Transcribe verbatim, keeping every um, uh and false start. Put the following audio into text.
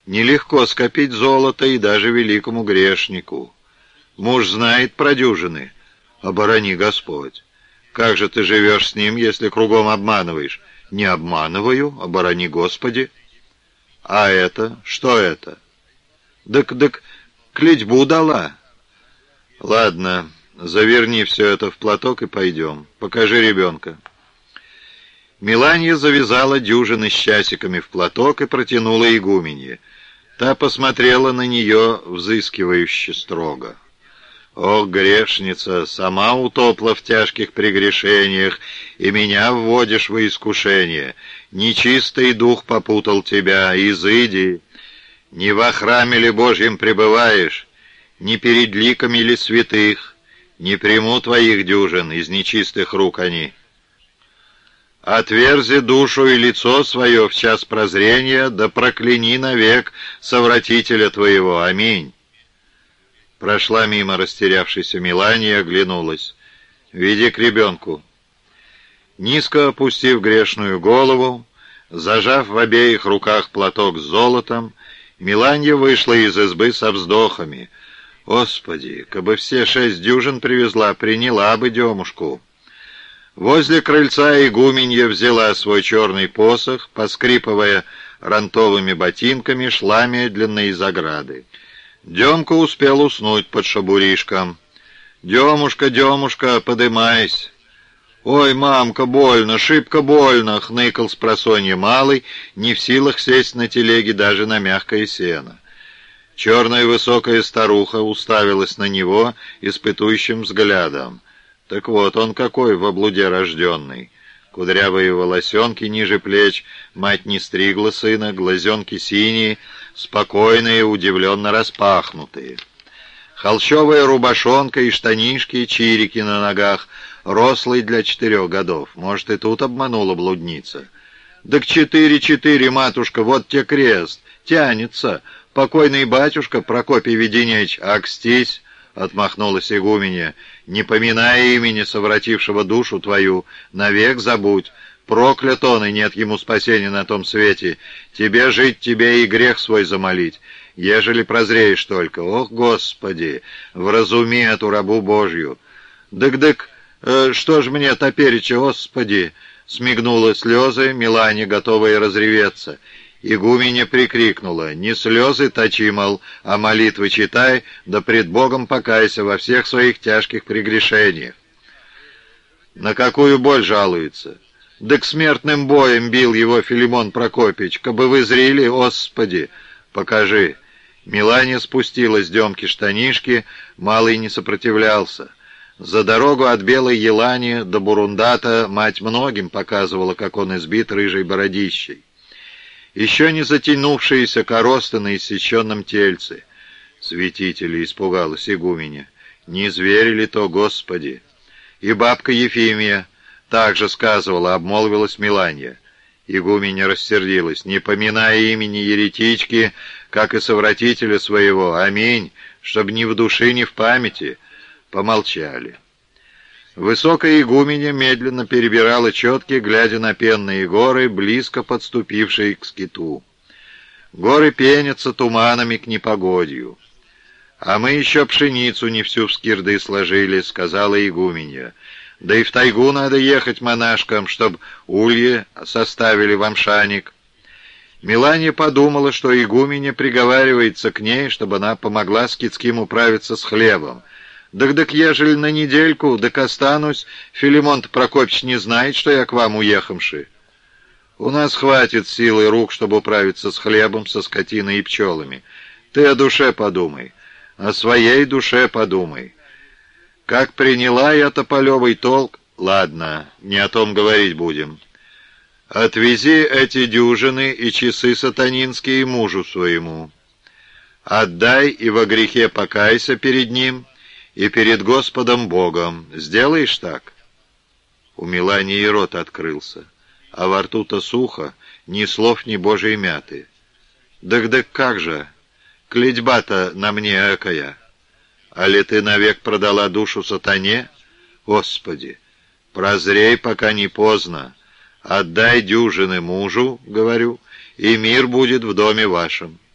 Нелегко скопить золото и даже великому грешнику. Муж знает про дюжины, оборони Господь. Как же ты живешь с ним, если кругом обманываешь? Не обманываю, оборони Господи. А это? Что это? Дык-дык, клятьбу дала. Ладно, заверни все это в платок и пойдем. Покажи ребенка. Меланья завязала дюжины с часиками в платок и протянула игуменье. Та посмотрела на нее взыскивающе строго. «Ох, грешница, сама утопла в тяжких прегрешениях, и меня вводишь во искушение. Нечистый дух попутал тебя, изыди. Не во храме ли Божьем пребываешь, не перед ликами ли святых, не приму твоих дюжин, из нечистых рук они. Отверзи душу и лицо свое в час прозрения, да прокляни навек совратителя твоего. Аминь». Прошла мимо растерявшейся Меланья и оглянулась. «Веди к ребенку». Низко опустив грешную голову, зажав в обеих руках платок с золотом, Меланья вышла из избы со вздохами. «Господи, кабы все шесть дюжин привезла, приняла бы демушку». Возле крыльца игуменья взяла свой черный посох, поскрипывая рантовыми ботинками, шла медленно из ограды. Демка успел уснуть под шабуришком. «Демушка, Демушка, подымайся!» «Ой, мамка, больно, шибко больно!» — хныкал спросонья малый, не в силах сесть на телеге даже на мягкое сено. Черная высокая старуха уставилась на него испытующим взглядом. Так вот он какой в облуде рожденный. Кудрявые волосенки ниже плеч, мать не стригла сына, глазенки синие, спокойные, удивленно распахнутые. Холщовая рубашонка и штанишки, и чирики на ногах, рослый для четырех годов. Может, и тут обманула блудница. «Да к четыре-четыре, матушка, вот те крест, тянется. Покойный батюшка Прокопий Веденеич, акстись!» — отмахнулась игуменья. «Не поминая имени совратившего душу твою, навек забудь. Проклят он, и нет ему спасения на том свете. Тебе жить, тебе и грех свой замолить, ежели прозреешь только. Ох, Господи, вразуми эту рабу Божью!» «Дык-дык, э, что ж мне топереча, Господи!» — смигнула слезы Меланья, готовая разреветься. Игуменья прикрикнула: «Не слезы точи, мол, а молитвы читай, да пред Богом покайся во всех своих тяжких прегрешениях». «На какую боль жалуется?» «Да к смертным боем бил его Филимон Прокопич, кабы вы зрели, Господи!» «Покажи». Меланья спустила с Демки штанишки, малый не сопротивлялся. За дорогу от Белой Елани до Бурундата мать многим показывала, как он избит рыжей бородищей. Еще не затянувшиеся коросты на иссеченном тельце. «Святители!» — испугалась игуменя. «Не зверь ли то, Господи?» И бабка Ефимия также сказывала, обмолвилась Меланья. Игуменя рассердилась: «Не поминая имени еретички, как и совратителя своего. Аминь, чтоб ни в душе, ни в памяти». Помолчали. Высокая игуменя медленно перебирала четки, глядя на пенные горы, близко подступившие к скиту. Горы пенятся туманами к непогодью. «А мы еще пшеницу не всю в скирды сложили», — сказала игуменья. «Да и в тайгу надо ехать монашкам, чтоб ульи составили вам шаник». Меланья подумала, что игуменья приговаривается к ней, чтобы она помогла скитским управиться с хлебом. «Так-так, ежели на недельку, так останусь, Филимон Прокопич не знает, что я к вам уехавши». «У нас хватит силы рук, чтобы управиться с хлебом, со скотиной и пчелами. Ты о душе подумай, о своей душе подумай. Как приняла я тополевый толк, ладно, не о том говорить будем. Отвези эти дюжины и часы сатанинские мужу своему. Отдай и во грехе покайся перед ним и перед Господом Богом. Сделаешь так?» У Меланьи рот открылся, а во рту-то сухо, ни слов, ни божьей мяты. «Так-так как же? Клятьба-то на мне экая. А ли ты навек продала душу сатане? Господи, прозрей, пока не поздно. Отдай дюжины мужу, говорю, и мир будет в доме вашем».